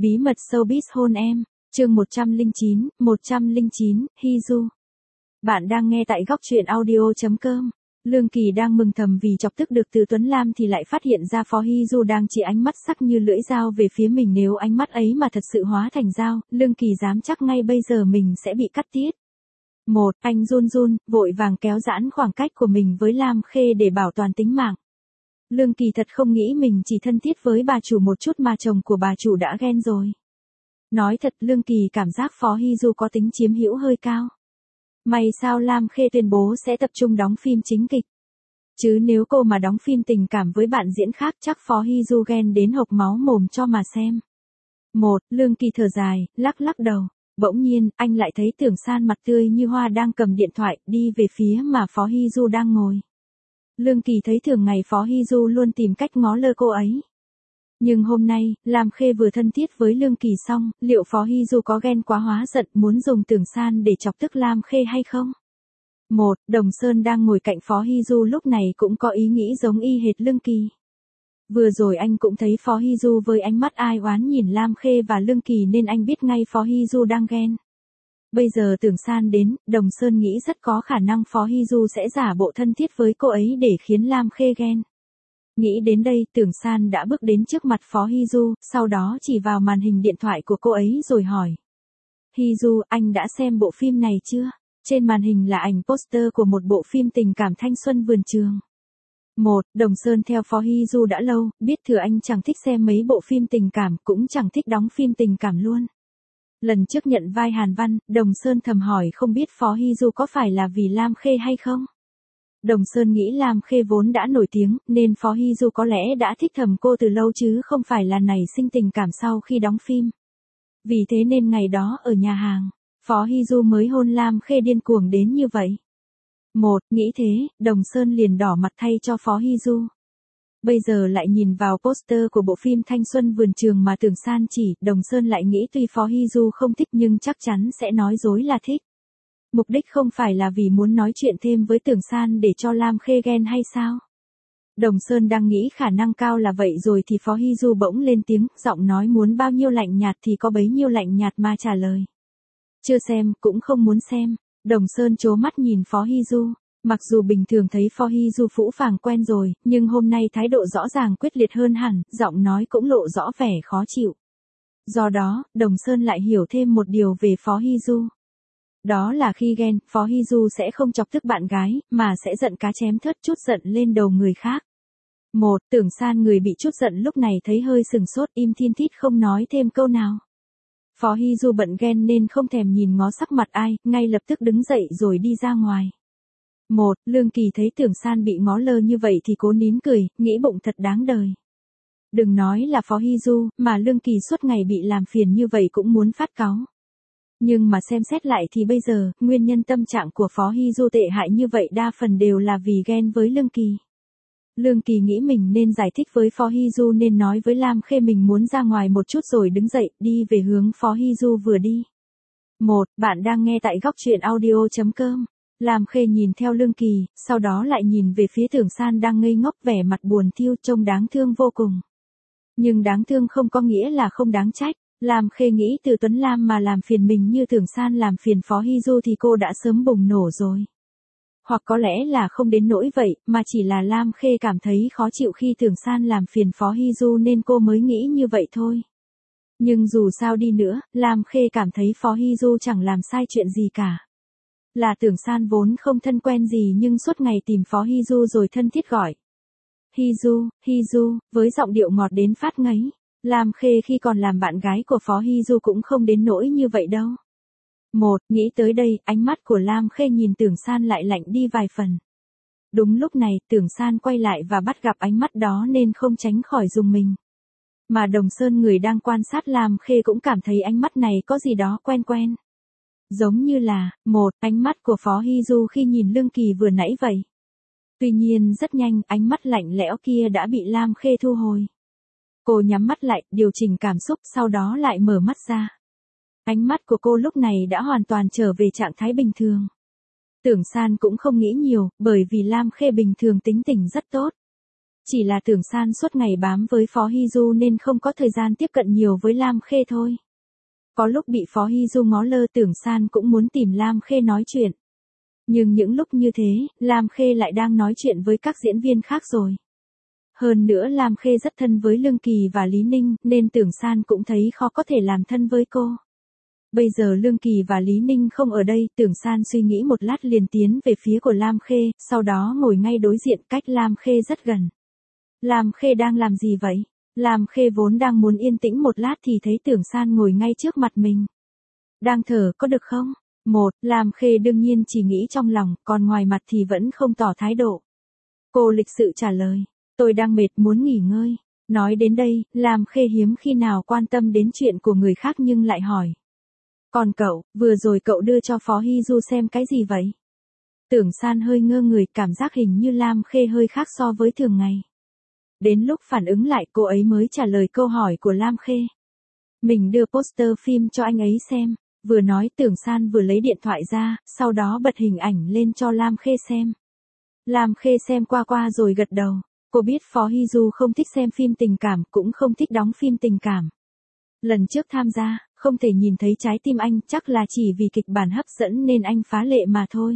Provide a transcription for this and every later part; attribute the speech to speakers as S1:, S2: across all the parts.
S1: Bí mật showbiz hôn em, chương 109, Hee-ju. Bạn đang nghe tại góc truyện audio.com. Lương Kỳ đang mừng thầm vì chọc tức được Từ Tuấn Lam thì lại phát hiện ra Phó Hee-ju đang chỉ ánh mắt sắc như lưỡi dao về phía mình, nếu ánh mắt ấy mà thật sự hóa thành dao, Lương Kỳ dám chắc ngay bây giờ mình sẽ bị cắt tiết. Anh run run, vội vàng kéo giãn khoảng cách của mình với Lam Khê để bảo toàn tính mạng. Lương Kỳ thật không nghĩ mình chỉ thân thiết với bà chủ một chút mà chồng của bà chủ đã ghen rồi. Nói thật, Lương Kỳ cảm giác Phó Hee-ju có tính chiếm hữu hơi cao. May sao Lam Khê tuyên bố sẽ tập trung đóng phim chính kịch. Chứ nếu cô mà đóng phim tình cảm với bạn diễn khác chắc Phó Hee-ju ghen đến hộc máu mồm cho mà xem. Lương Kỳ thở dài, lắc lắc đầu. Bỗng nhiên, anh lại thấy Tưởng San mặt tươi như hoa đang cầm điện thoại, đi về phía mà Phó Hee-ju đang ngồi. Lương Kỳ thấy thường ngày Phó Hee-ju luôn tìm cách ngó lơ cô ấy. Nhưng hôm nay, Lam Khê vừa thân thiết với Lương Kỳ xong, liệu Phó Hee-ju có ghen quá hóa giận muốn dùng Tưởng San để chọc tức Lam Khê hay không? Đồng Sơn đang ngồi cạnh Phó Hee-ju lúc này cũng có ý nghĩ giống y hệt Lương Kỳ. Vừa rồi anh cũng thấy Phó Hee-ju với ánh mắt ai oán nhìn Lam Khê và Lương Kỳ nên anh biết ngay Phó Hee-ju đang ghen. Bây giờ Tưởng San đến, Đồng Sơn nghĩ rất có khả năng Phó Hee-ju sẽ giả bộ thân thiết với cô ấy để khiến Lam Khê ghen. Nghĩ đến đây, Tưởng San đã bước đến trước mặt Phó Hee-ju, sau đó chỉ vào màn hình điện thoại của cô ấy rồi hỏi. Hee-ju, anh đã xem bộ phim này chưa? Trên màn hình là ảnh poster của một bộ phim tình cảm thanh xuân vườn trường. Đồng Sơn theo Phó Hee-ju đã lâu, biết thừa anh chẳng thích xem mấy bộ phim tình cảm, cũng chẳng thích đóng phim tình cảm luôn. Lần trước nhận vai Hàn Văn, Đồng Sơn thầm hỏi không biết Phó Hee-ju có phải là vì Lam Khê hay không? Đồng Sơn nghĩ Lam Khê vốn đã nổi tiếng, nên Phó Hee-ju có lẽ đã thích thầm cô từ lâu chứ không phải là nảy sinh tình cảm sau khi đóng phim. Vì thế nên ngày đó ở nhà hàng, Phó Hee-ju mới hôn Lam Khê điên cuồng đến như vậy. Nghĩ thế, Đồng Sơn liền đỏ mặt thay cho Phó Hee-ju. Bây giờ lại nhìn vào poster của bộ phim Thanh Xuân Vườn Trường mà Tưởng San chỉ, Đồng Sơn lại nghĩ tuy Phó Hee-ju không thích nhưng chắc chắn sẽ nói dối là thích. Mục đích không phải là vì muốn nói chuyện thêm với Tưởng San để cho Lam Khê ghen hay sao? Đồng Sơn đang nghĩ khả năng cao là vậy rồi thì Phó Hee-ju bỗng lên tiếng, giọng nói muốn bao nhiêu lạnh nhạt thì có bấy nhiêu lạnh nhạt mà trả lời. Chưa xem, cũng không muốn xem. Đồng Sơn trố mắt nhìn Phó Hee-ju. Mặc dù bình thường thấy Phó Hee-ju phũ phàng quen rồi, nhưng hôm nay thái độ rõ ràng quyết liệt hơn hẳn, giọng nói cũng lộ rõ vẻ khó chịu. Do đó, Đồng Sơn lại hiểu thêm một điều về Phó Hee-ju. Đó là khi ghen, Phó Hee-ju sẽ không chọc tức bạn gái, mà sẽ giận cá chém thớt trút giận lên đầu người khác. Tưởng San người bị trút giận lúc này thấy hơi sừng sốt, im thiên thít không nói thêm câu nào. Phó Hee-ju bận ghen nên không thèm nhìn ngó sắc mặt ai, ngay lập tức đứng dậy rồi đi ra ngoài. Lương Kỳ thấy Tưởng San bị ngó lơ như vậy thì cố nín cười, nghĩ bụng thật đáng đời. Đừng nói là Phó Hee-ju, mà Lương Kỳ suốt ngày bị làm phiền như vậy cũng muốn phát cáu. Nhưng mà xem xét lại thì bây giờ, nguyên nhân tâm trạng của Phó Hee-ju tệ hại như vậy đa phần đều là vì ghen với Lương Kỳ. Lương Kỳ nghĩ mình nên giải thích với Phó Hee-ju nên nói với Lam Khê mình muốn ra ngoài một chút rồi đứng dậy, đi về hướng Phó Hee-ju vừa đi. Bạn đang nghe tại góc truyện audio.com. Lam Khê nhìn theo Lương Kỳ, sau đó lại nhìn về phía Tưởng San đang ngây ngốc vẻ mặt buồn thiu trông đáng thương vô cùng. Nhưng đáng thương không có nghĩa là không đáng trách. Lam Khê nghĩ Từ Tuấn Lam mà làm phiền mình như Tưởng San làm phiền Phó Hee-ju thì cô đã sớm bùng nổ rồi. Hoặc có lẽ là không đến nỗi vậy, mà chỉ là Lam Khê cảm thấy khó chịu khi Tưởng San làm phiền Phó Hee-ju nên cô mới nghĩ như vậy thôi. Nhưng dù sao đi nữa, Lam Khê cảm thấy Phó Hee-ju chẳng làm sai chuyện gì cả. Là Tưởng San vốn không thân quen gì nhưng suốt ngày tìm Phó Hee-ju rồi thân thiết gọi. Hee-ju, Hee-ju, với giọng điệu ngọt đến phát ngấy. Lam Khê khi còn làm bạn gái của Phó Hee-ju cũng không đến nỗi như vậy đâu. Nghĩ tới đây, ánh mắt của Lam Khê nhìn Tưởng San lại lạnh đi vài phần. Đúng lúc này, Tưởng San quay lại và bắt gặp ánh mắt đó nên không tránh khỏi rùng mình. Mà Đồng Sơn người đang quan sát Lam Khê cũng cảm thấy ánh mắt này có gì đó quen quen. Giống như là, ánh mắt của Phó Hee-ju khi nhìn Lương Kỳ vừa nãy vậy. Tuy nhiên rất nhanh, ánh mắt lạnh lẽo kia đã bị Lam Khê thu hồi. Cô nhắm mắt lại, điều chỉnh cảm xúc, sau đó lại mở mắt ra. Ánh mắt của cô lúc này đã hoàn toàn trở về trạng thái bình thường. Tưởng San cũng không nghĩ nhiều, bởi vì Lam Khê bình thường tính tình rất tốt. Chỉ là Tưởng San suốt ngày bám với Phó Hy Du nên không có thời gian tiếp cận nhiều với Lam Khê thôi. Có lúc bị Phó Hy Du ngó lơ Tưởng San cũng muốn tìm Lam Khê nói chuyện. Nhưng những lúc như thế, Lam Khê lại đang nói chuyện với các diễn viên khác rồi. Hơn nữa Lam Khê rất thân với Lương Kỳ và Lý Ninh nên Tưởng San cũng thấy khó có thể làm thân với cô. Bây giờ Lương Kỳ và Lý Ninh không ở đây, Tưởng San suy nghĩ một lát liền tiến về phía của Lam Khê, sau đó ngồi ngay đối diện cách Lam Khê rất gần. Lam Khê đang làm gì vậy? Lam Khê vốn đang muốn yên tĩnh một lát thì thấy Tưởng San ngồi ngay trước mặt mình. Đang thở có được không? Lam Khê đương nhiên chỉ nghĩ trong lòng, còn ngoài mặt thì vẫn không tỏ thái độ. Cô lịch sự trả lời, tôi đang mệt muốn nghỉ ngơi. Nói đến đây, Lam Khê hiếm khi nào quan tâm đến chuyện của người khác nhưng lại hỏi. Còn cậu, vừa rồi cậu đưa cho Phó Hy Du xem cái gì vậy? Tưởng San hơi ngơ người, cảm giác hình như Lam Khê hơi khác so với thường ngày. Đến lúc phản ứng lại cô ấy mới trả lời câu hỏi của Lam Khê. Mình đưa poster phim cho anh ấy xem. Vừa nói Tưởng San vừa lấy điện thoại ra, sau đó bật hình ảnh lên cho Lam Khê xem. Lam Khê xem qua rồi gật đầu. Cô biết Phó Hy Du không thích xem phim tình cảm, cũng không thích đóng phim tình cảm. Lần trước tham gia, không thể nhìn thấy trái tim anh, chắc là chỉ vì kịch bản hấp dẫn nên anh phá lệ mà thôi.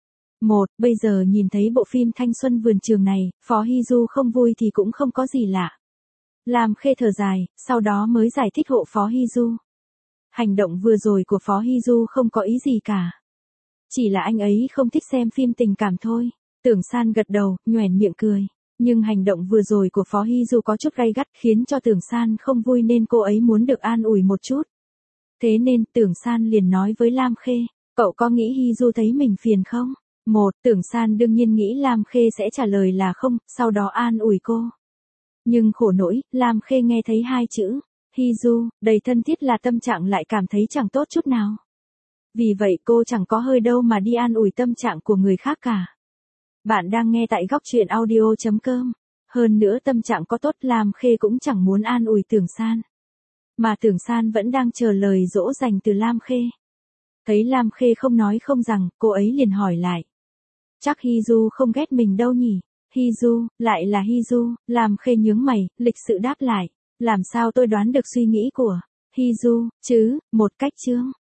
S1: Bây giờ nhìn thấy bộ phim Thanh Xuân Vườn Trường này, Phó Hy Du không vui thì cũng không có gì lạ. Lam Khê thở dài, sau đó mới giải thích hộ Phó Hy Du. Hành động vừa rồi của Phó Hy Du không có ý gì cả. Chỉ là anh ấy không thích xem phim tình cảm thôi. Tưởng San gật đầu, nhoẻn miệng cười. Nhưng hành động vừa rồi của Phó Hy Du có chút gay gắt khiến cho Tưởng San không vui nên cô ấy muốn được an ủi một chút. Thế nên Tưởng San liền nói với Lam Khê, cậu có nghĩ Hy Du thấy mình phiền không? Tưởng San đương nhiên nghĩ Lam Khê sẽ trả lời là không, sau đó an ủi cô. Nhưng khổ nỗi, Lam Khê nghe thấy hai chữ, Hy Du, đầy thân thiết là tâm trạng lại cảm thấy chẳng tốt chút nào. Vì vậy cô chẳng có hơi đâu mà đi an ủi tâm trạng của người khác cả. Bạn đang nghe tại góc truyện audio.com. Hơn nữa tâm trạng có tốt Lam Khê cũng chẳng muốn an ủi Tưởng San. Mà Tưởng San vẫn đang chờ lời dỗ dành từ Lam Khê. Thấy Lam Khê không nói không rằng, cô ấy liền hỏi lại. Chắc Hy Du không ghét mình đâu nhỉ? Hy Du, lại là Hy Du, Lam Khê nhướng mày, lịch sự đáp lại. Làm sao tôi đoán được suy nghĩ của Hy Du, chứ, một cách chương.